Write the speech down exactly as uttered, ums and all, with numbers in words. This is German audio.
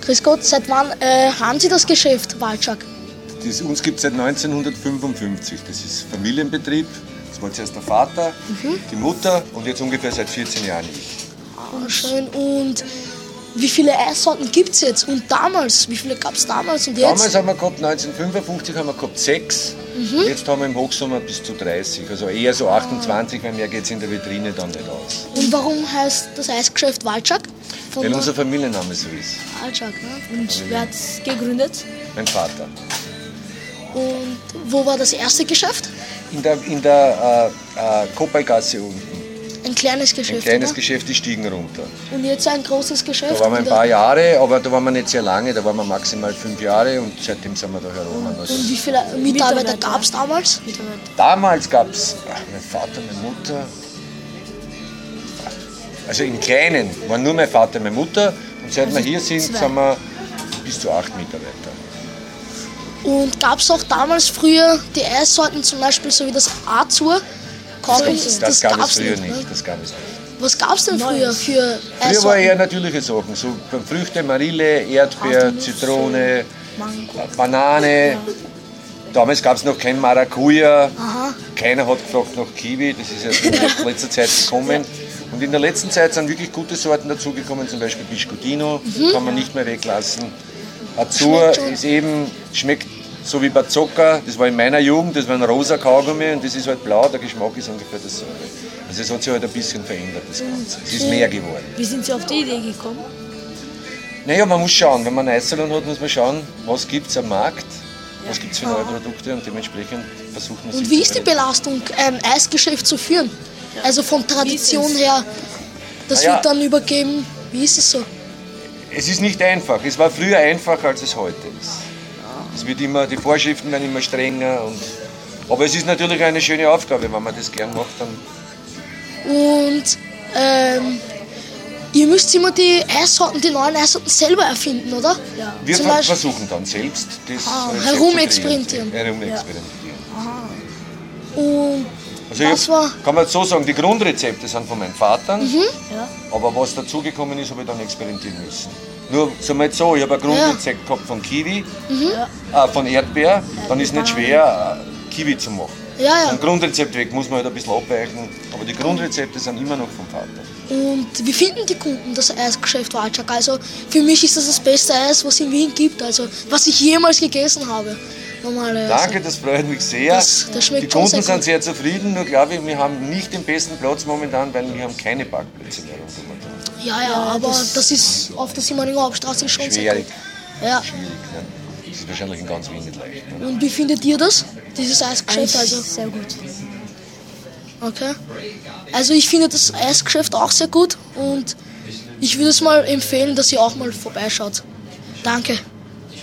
Grüß Gott, seit wann äh, haben Sie das Geschäft, Walczak? Das, uns gibt es seit neunzehnhundertfünfundfünfzig. Das ist Familienbetrieb. Das war zuerst der Vater, mhm. die Mutter und jetzt ungefähr seit vierzehn Jahren ich. Ah, schön. Und wie viele Eissorten gibt es jetzt? Und damals? Wie viele gab es damals und jetzt? Damals haben wir gehabt, neunzehnhundertfünfundfünfzig haben wir gehabt sechs. Mhm. Jetzt haben wir im Hochsommer bis zu dreißig. Also eher so achtundzwanzig, weil mehr geht es in der Vitrine dann nicht aus. Und warum heißt das Eisgeschäft Walczak? Weil unser Familienname so ist. Walczak, ne? Und wer hat es gegründet? Mein Vater. Und wo war das erste Geschäft? In der, in der äh, äh, Kopalgasse unten. Ein kleines Geschäft, Ein kleines oder? Geschäft, die stiegen runter. Und jetzt ein großes Geschäft? Da waren wir ein paar Jahre, aber da waren wir nicht sehr lange, da waren wir maximal fünf Jahre und seitdem sind wir da herum. Also und wie viele Mitarbeiter, Mitarbeiter. gab es damals? Mitarbeiter. Damals gab es mein Vater, meine Mutter. Also im Kleinen waren nur mein Vater und meine Mutter und seit also wir hier sind, zwei. sind wir bis zu acht Mitarbeiter. Und gab es auch damals früher die Eissorten, zum Beispiel so wie das Azur? Das, das, das gab es früher nicht. nicht. Das gab es nicht. Was gab es denn früher für Eissorten? Früher war eher natürliche Sachen, so Früchte, Marille, Erdbeer, Zitrone, Mango. Banane. Ja. Damals gab es noch kein Maracuja. Aha. Keiner hat gefragt nach Kiwi, das ist erst in letzter Zeit gekommen. Und in der letzten Zeit sind wirklich gute Sorten dazugekommen, zum Beispiel Biscottino, mhm. kann man nicht mehr weglassen. Azur ist eben, schmeckt so wie Bazooka, das war in meiner Jugend, das war ein rosa Kaugummi und das ist halt blau, der Geschmack ist ungefähr dasselbe. Also es hat sich halt ein bisschen verändert, das Ganze. Es ist mehr geworden. Wie sind Sie auf die Idee gekommen? Naja, man muss schauen, wenn man einen Eissalon hat, muss man schauen, was gibt es am Markt, was gibt es für neue Produkte und dementsprechend versucht man sich. Und wie ist die Belastung, ein Eisgeschäft zu führen? Also von Tradition her, das ja. wird dann übergeben, wie ist es so? Es ist nicht einfach, es war früher einfacher, als es heute ist. Es wird immer, die Vorschriften werden immer strenger. Und, aber es ist natürlich eine schöne Aufgabe, wenn man das gern macht. Dann. Und ähm, ihr müsst immer die Eissorten, die neuen Eissorten selber erfinden, oder? Ja. Wir ver versuchen dann selbst das ah, herumexperimentieren. Herumexperimentieren. Ja. Und also ich hab, kann man so sagen, die Grundrezepte sind von meinem Vater, mhm. ja. aber was dazugekommen ist, habe ich dann experimentieren müssen. Nur, sagen wir jetzt so, ich habe ein Grundrezept ja. gehabt von Kiwi, mhm. äh, von Erdbeer, dann ist es nicht schwer, äh, Kiwi zu machen. Ja, ja. Ein Grundrezept weg muss man halt ein bisschen abweichen, aber die Grundrezepte sind immer noch vom Vater. Und wie finden die Kunden das Eisgeschäft Walczak? Also für mich ist das das beste Eis, was es in Wien gibt, also was ich jemals gegessen habe. Normale Danke, das freut mich sehr. Das, das schmeckt die Kunden sehr sind sehr zufrieden, nur glaube ich, wir haben nicht den besten Platz momentan, weil wir haben keine Parkplätze mehr. Ja, ja, aber das, das ist auf der Simoninger Hauptstraße schon schwierig. sehr ja. Schwierig, ne? Das ist wahrscheinlich in ganz Wien nicht leicht. Ne? Und wie findet ihr das, dieses Eisgeschäft? Also sehr gut. Okay. Also ich finde das Eisgeschäft auch sehr gut und ich würde es mal empfehlen, dass ihr auch mal vorbeischaut. Danke.